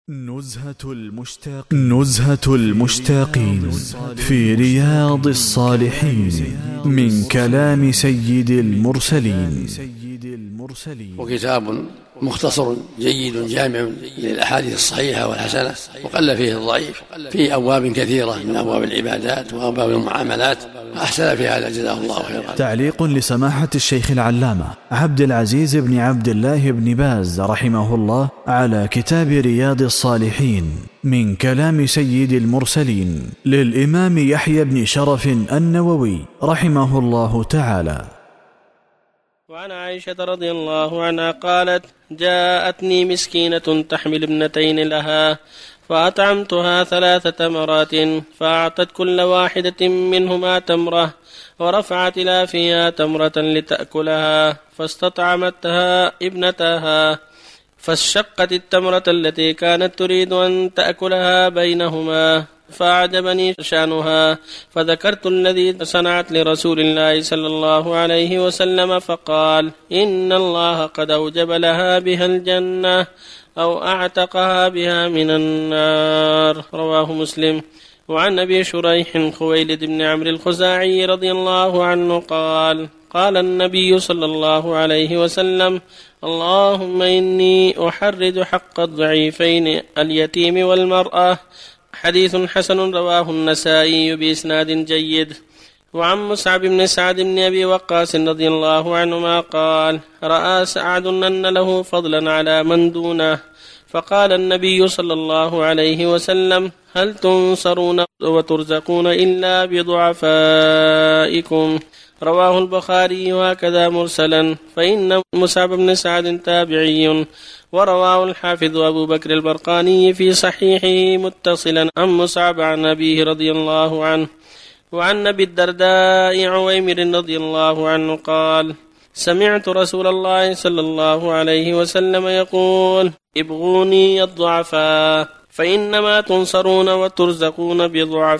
نزهة المشتاقين في رياض الصالحين من كلام سيد المرسلين. وكتاب مختصر جيد جامع للأحاديث الصحيحة والحسنة، وقل فيه الضعيف، في أبواب كثيرة من أبواب العبادات وأبواب المعاملات، أحسن في هذا جزاه الله خيرا. تعليق لسماحة الشيخ العلامة عبد العزيز بن عبد الله بن باز رحمه الله على كتاب رياض الصالحين من كلام سيد المرسلين للإمام يحيى بن شرف النووي رحمه الله تعالى. وعن عائشة رضي الله عنها قالت: جاءتني مسكينة تحمل ابنتين لها، فأطعمتها 3 تمرات، فأعطت كل واحدة منهما تمرة، ورفعت إلى فيها تمرة لتأكلها، فاستطعمتها ابنتها، فاشقت التمرة التي كانت تريد أن تأكلها بينهما، فأعجبني شأنها، فذكرت الذي صنعت لرسول الله صلى الله عليه وسلم، فقال: إن الله قد أوجب لها بها الجنة أو أعتقها بها من النار. رواه مسلم. وعن أبي شريح خويلد بن عمرو الخزاعي رضي الله عنه قال: قال النبي صلى الله عليه وسلم: اللهم إني أحرج حق الضعيفين اليتيم والمرأة. حديث حسن رواه النسائي بإسناد جيد. وعن مصعب بن سعد بن أبي وقاص رضي الله عنهما قال: رأى سعد أن له فضلا على من دونه، فقال النبي صلى الله عليه وسلم: هل تنصرون وترزقون إلا بضعفائكم؟ رواه البخاري هكذا مرسلا، فإن مصعب بن سعد تابعي. ورواه الحافظ أبو بكر البرقاني في صحيحه متصلا عن مصعب عن أبيه رضي الله عنه. وعن أبي الدرداء عويمر رضي الله عنه قال: سمعت رسول الله صلى الله عليه وسلم يقول: ابغوني الضعفاء فإنما تنصرون وترزقون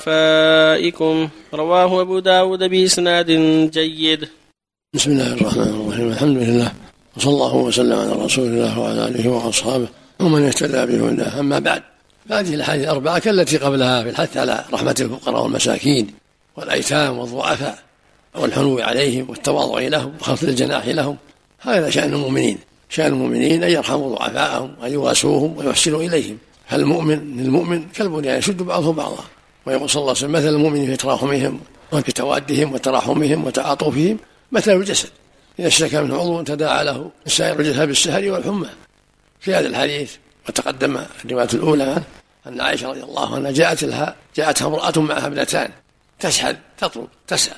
بضعفائكم. رواه أبو داود بإسناد جيد. بسم الله الرحمن الرحيم. الحمد لله، وصلى الله وسلم على رسول الله وعلى آله وأصحابه ومن اهتدى بهداه. أما بعد، هذه الأحاديث الأربعة كالتي قبلها في الحث على رحمة الفقراء والمساكين والأيتام والضعفاء والحنو عليهم والتواضع لهم وخفض الجناح لهم. هذا شأن المؤمنين، شأن المؤمنين أن يرحموا ضعفاءهم وأن يواسوهم ويحسنوا إليهم. فالمؤمن كالبنيان يشد بعضه بعضا. ويقول صلى الله عليه وسلم: مثل المؤمن في تراحمهم وفي توادهم وتراحمهم وتعاطفهم مثل الجسد إذا اشتكى منه عضو تداعى له سائر الجسد بالسهر والحمى. في هذا الحديث وتقدم الرواية الأولى أن عائشة رضي الله عنها جاءتها امرأة معها ابنتان تسحل تطلب تسأل،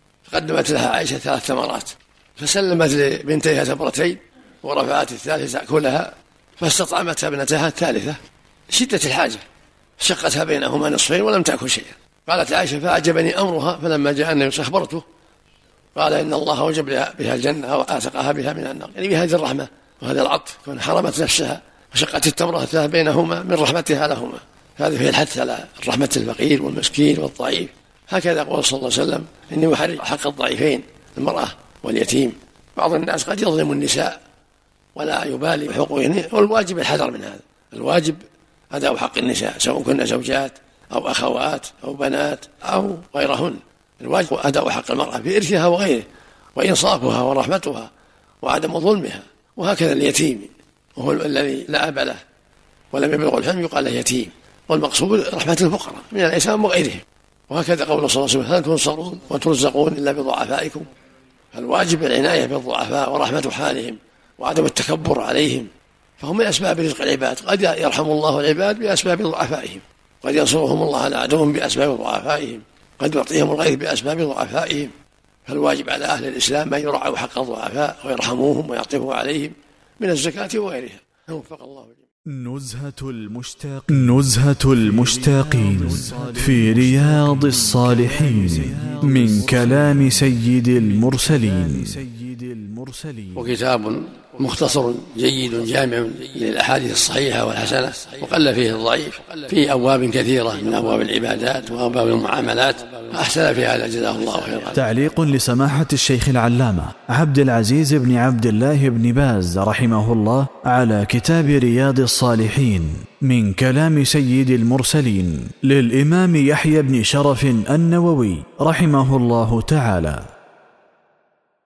فقدمت لها عائشة 3 تمرات، فسلمت لبنتيها تمرتين ورفعت الثالثة تأكلها، فاستطعمتها ابنتها الثالثة شدة الحاجة، شقتها بينهما نصفين ولم تأكل شيئا. قالت عائشة: فأعجبني أمرها، فلما جاء النبي أخبرته قال: إن الله أوجب بها الجنة وآتقها بها من النار، يعني بهذه الرحمة وهذا العطف، كون حرمت نفسها وشقت التمرة الثالثة بينهما من رحمتها لهما. هذا فيه الحث على رحمة الفقير والمسكين والضعيف. هكذا قال صلى الله عليه وسلم: إني أحرج حق الضعيفين المرأة واليتيم. بعض الناس قد يظلم النساء ولا يبالي بحقوقهن، والواجب الحذر من هذا. الواجب أداء حق النساء سواء كن زوجات أو أخوات أو بنات أو غيرهن. الواجب أداء حق المرأة في إرثها وغيره، وإنصافها ورحمتها وعدم ظلمها. وهكذا اليتيم، وهو الذي لا أب له ولم يبلغ الحلم يقال له يتيم، والمقصود رحمة الفقراء من الأيتام وغيرهم. وهكذا قول صلى الله عليه وسلم: هل تنصرون وترزقون إلا بضعفائكم؟ فالواجب العناية بالضعفاء ورحمة حالهم وعدم التكبر عليهم، فهم من أسباب رزق العباد. قد يرحم الله العباد بأسباب ضعفائهم، قد ينصرهم الله على عدوهم بأسباب ضعفائهم، قد يعطيهم الغيث بأسباب ضعفائهم. فالواجب على أهل الإسلام أن يرعوا حق الضعفاء ويرحموهم ويعطفوا عليهم من الزكاة وغيرها. وفق الله جميعا. نزهة المشتاقين في رياض الصالحين من كلام سيد المرسلين. المرسلين. وكتاب مختصر جيد جامع للأحاديث الصحيحة والحسنة، وقل فيه الضعيف، في أبواب كثيرة من أبواب العبادات وأبواب المعاملات، أحسن في هذا جزاه الله خيرا. تعليق لسماحة الشيخ العلامة عبد العزيز بن عبد الله بن باز رحمه الله على كتاب رياض الصالحين من كلام سيد المرسلين للإمام يحيى بن شرف النووي رحمه الله تعالى.